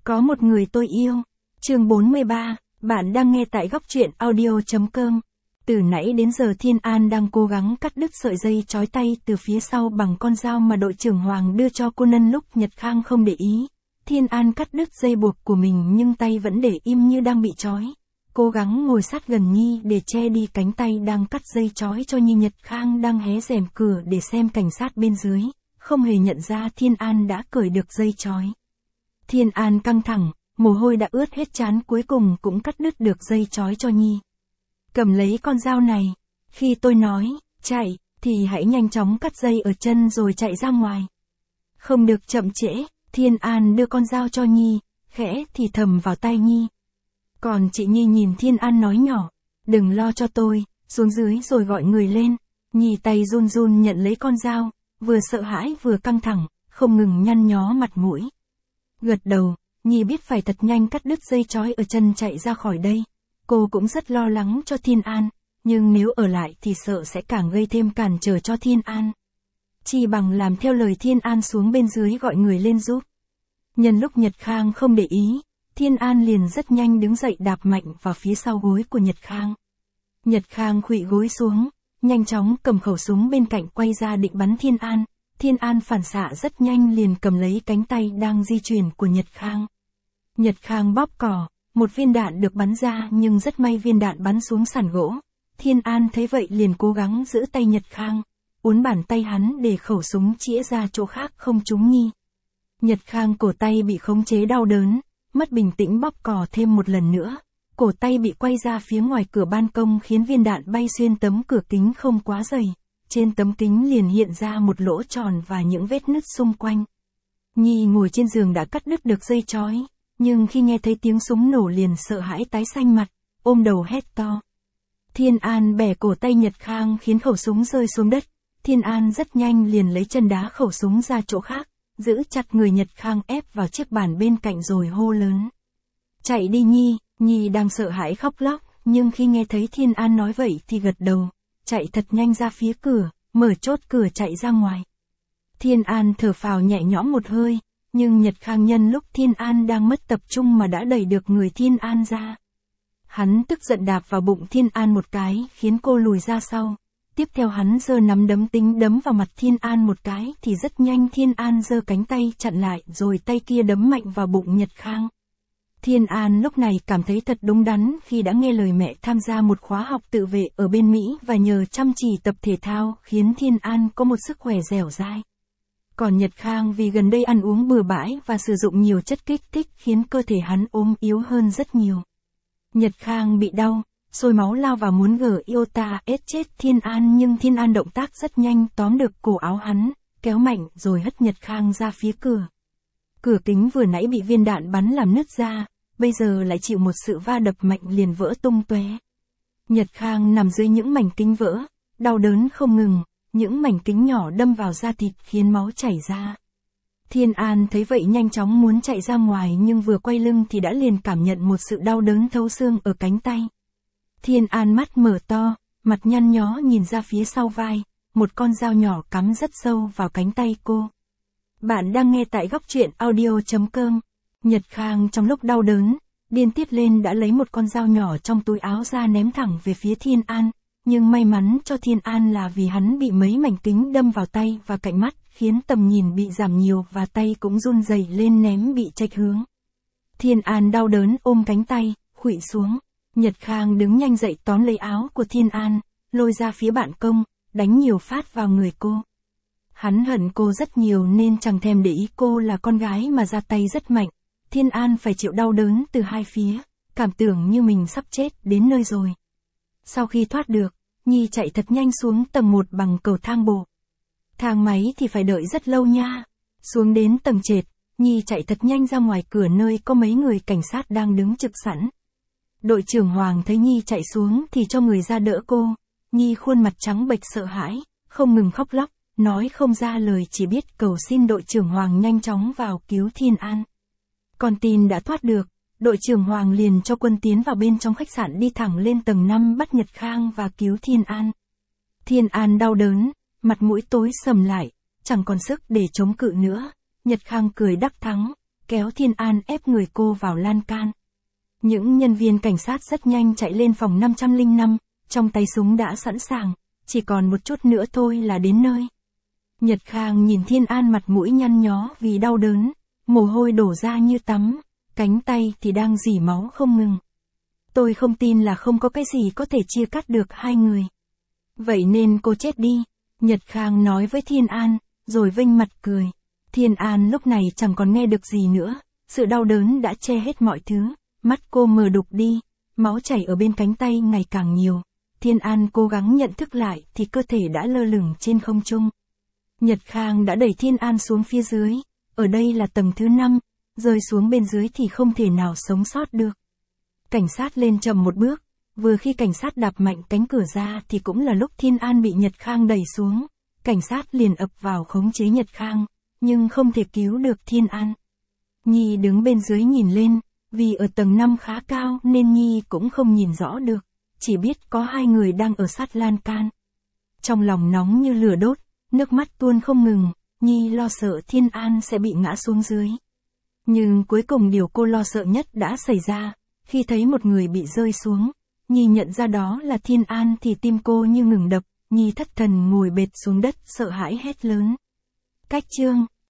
Có một người tôi yêu. Chương 43, bạn đang nghe tại góc truyện audio.com. Từ nãy đến giờ Thiên An đang cố gắng cắt đứt sợi dây trói tay từ phía sau bằng con dao mà đội trưởng Hoàng đưa cho cô nhân lúc Nhật Khang không để ý. Thiên An cắt đứt dây buộc của mình nhưng tay vẫn để im như đang bị trói. Cố gắng ngồi sát gần Nhi để che đi cánh tay đang cắt dây trói cho Nhi. Nhật Khang đang hé rèm cửa để xem cảnh sát bên dưới, không hề nhận ra Thiên An đã cởi được dây trói. Thiên An căng thẳng, mồ hôi đã ướt hết trán, cuối cùng cũng cắt đứt được dây trói cho Nhi. Cầm lấy con dao này, khi tôi nói, chạy, thì hãy nhanh chóng cắt dây ở chân rồi chạy ra ngoài. Không được chậm trễ. Thiên An đưa con dao cho Nhi, khẽ thì thầm vào tai Nhi. Còn chị Nhi nhìn Thiên An nói nhỏ, đừng lo cho tôi, xuống dưới rồi gọi người lên. Nhi tay run run nhận lấy con dao, vừa sợ hãi vừa căng thẳng, không ngừng nhăn nhó mặt mũi. Gật đầu, Nhi biết phải thật nhanh cắt đứt dây trói ở chân chạy ra khỏi đây. Cô cũng rất lo lắng cho Thiên An, nhưng nếu ở lại thì sợ sẽ càng gây thêm cản trở cho Thiên An. Chỉ bằng làm theo lời Thiên An xuống bên dưới gọi người lên giúp. Nhân lúc Nhật Khang không để ý, Thiên An liền rất nhanh đứng dậy đạp mạnh vào phía sau gối của Nhật Khang. Nhật Khang khuỵu gối xuống, nhanh chóng cầm khẩu súng bên cạnh quay ra định bắn Thiên An. Thiên An phản xạ rất nhanh liền cầm lấy cánh tay đang di chuyển của Nhật Khang. Nhật Khang bóp cò, một viên đạn được bắn ra nhưng rất may viên đạn bắn xuống sàn gỗ. Thiên An thấy vậy liền cố gắng giữ tay Nhật Khang, uốn bàn tay hắn để khẩu súng chĩa ra chỗ khác không trúng Nhi. Nhật Khang cổ tay bị khống chế đau đớn, mất bình tĩnh bóp cò thêm một lần nữa. Cổ tay bị quay ra phía ngoài cửa ban công khiến viên đạn bay xuyên tấm cửa kính không quá dày. Trên tấm kính liền hiện ra một lỗ tròn và những vết nứt xung quanh. Nhi ngồi trên giường đã cắt đứt được dây trói, nhưng khi nghe thấy tiếng súng nổ liền sợ hãi tái xanh mặt, ôm đầu hét to. Thiên An bẻ cổ tay Nhật Khang khiến khẩu súng rơi xuống đất. Thiên An rất nhanh liền lấy chân đá khẩu súng ra chỗ khác, giữ chặt người Nhật Khang ép vào chiếc bàn bên cạnh rồi hô lớn. Chạy đi Nhi. Nhi đang sợ hãi khóc lóc, nhưng khi nghe thấy Thiên An nói vậy thì gật đầu, chạy thật nhanh ra phía cửa, mở chốt cửa chạy ra ngoài. Thiên An thở phào nhẹ nhõm một hơi, nhưng Nhật Khang nhân lúc Thiên An đang mất tập trung mà đã đẩy được người Thiên An ra. Hắn tức giận đạp vào bụng Thiên An một cái khiến cô lùi ra sau. Tiếp theo hắn giơ nắm đấm tính đấm vào mặt Thiên An một cái thì rất nhanh Thiên An giơ cánh tay chặn lại rồi tay kia đấm mạnh vào bụng Nhật Khang. Thiên An lúc này cảm thấy thật đúng đắn khi đã nghe lời mẹ tham gia một khóa học tự vệ ở bên Mỹ và nhờ chăm chỉ tập thể thao khiến Thiên An có một sức khỏe dẻo dai. Còn Nhật Khang vì gần đây ăn uống bừa bãi và sử dụng nhiều chất kích thích khiến cơ thể hắn ốm yếu hơn rất nhiều. Nhật Khang bị đau, sôi máu lao vào muốn gỡ iota ết chết Thiên An nhưng Thiên An động tác rất nhanh tóm được cổ áo hắn, kéo mạnh rồi hất Nhật Khang ra phía cửa. Cửa kính vừa nãy bị viên đạn bắn làm nứt ra, bây giờ lại chịu một sự va đập mạnh liền vỡ tung tóe. Nhật Khang nằm dưới những mảnh kính vỡ, đau đớn không ngừng, những mảnh kính nhỏ đâm vào da thịt khiến máu chảy ra. Thiên An thấy vậy nhanh chóng muốn chạy ra ngoài nhưng vừa quay lưng thì đã liền cảm nhận một sự đau đớn thấu xương ở cánh tay. Thiên An mắt mở to, mặt nhăn nhó nhìn ra phía sau vai, một con dao nhỏ cắm rất sâu vào cánh tay cô. Bạn đang nghe tại góc truyện audio.com. Nhật Khang trong lúc đau đớn, điên tiết lên đã lấy một con dao nhỏ trong túi áo ra ném thẳng về phía Thiên An, nhưng may mắn cho Thiên An là vì hắn bị mấy mảnh kính đâm vào tay và cạnh mắt, khiến tầm nhìn bị giảm nhiều và tay cũng run rẩy lên ném bị chệch hướng. Thiên An đau đớn ôm cánh tay, khuỵu xuống. Nhật Khang đứng nhanh dậy tóm lấy áo của Thiên An, lôi ra phía ban công, đánh nhiều phát vào người cô. Hắn hận cô rất nhiều nên chẳng thèm để ý cô là con gái mà ra tay rất mạnh. Thiên An phải chịu đau đớn từ hai phía, cảm tưởng như mình sắp chết đến nơi rồi. Sau khi thoát được, Nhi chạy thật nhanh xuống tầng 1 bằng cầu thang bộ. Thang máy thì phải đợi rất lâu nha. Xuống đến tầng trệt, Nhi chạy thật nhanh ra ngoài cửa nơi có mấy người cảnh sát đang đứng trực sẵn. Đội trưởng Hoàng thấy Nhi chạy xuống thì cho người ra đỡ cô. Nhi khuôn mặt trắng bệch sợ hãi, không ngừng khóc lóc, nói không ra lời chỉ biết cầu xin đội trưởng Hoàng nhanh chóng vào cứu Thiên An. Con tin đã thoát được, đội trưởng Hoàng liền cho quân tiến vào bên trong khách sạn đi thẳng lên tầng 5 bắt Nhật Khang và cứu Thiên An. Thiên An đau đớn, mặt mũi tối sầm lại, chẳng còn sức để chống cự nữa. Nhật Khang cười đắc thắng, kéo Thiên An ép người cô vào lan can. Những nhân viên cảnh sát rất nhanh chạy lên phòng 505, trong tay súng đã sẵn sàng, chỉ còn một chút nữa thôi là đến nơi. Nhật Khang nhìn Thiên An mặt mũi nhăn nhó vì đau đớn, mồ hôi đổ ra như tắm, cánh tay thì đang rỉ máu không ngừng. Tôi không tin là không có cái gì có thể chia cắt được hai người. Vậy nên cô chết đi, Nhật Khang nói với Thiên An, rồi vênh mặt cười. Thiên An lúc này chẳng còn nghe được gì nữa, sự đau đớn đã che hết mọi thứ, mắt cô mờ đục đi, máu chảy ở bên cánh tay ngày càng nhiều. Thiên An cố gắng nhận thức lại thì cơ thể đã lơ lửng trên không trung. Nhật Khang đã đẩy Thiên An xuống phía dưới, ở đây là tầng thứ 5, rơi xuống bên dưới thì không thể nào sống sót được. Cảnh sát lên chậm một bước, vừa khi cảnh sát đạp mạnh cánh cửa ra thì cũng là lúc Thiên An bị Nhật Khang đẩy xuống, cảnh sát liền ập vào khống chế Nhật Khang, nhưng không thể cứu được Thiên An. Nhi đứng bên dưới nhìn lên, vì ở tầng 5 khá cao nên Nhi cũng không nhìn rõ được, chỉ biết có hai người đang ở sát lan can. Trong lòng nóng như lửa đốt, nước mắt tuôn không ngừng, Nhi lo sợ Thiên An sẽ bị ngã xuống dưới. Nhưng cuối cùng điều cô lo sợ nhất đã xảy ra, khi thấy một người bị rơi xuống, Nhi nhận ra đó là Thiên An thì tim cô như ngừng đập, Nhi thất thần ngồi bệt xuống đất sợ hãi hét lớn. Cách chương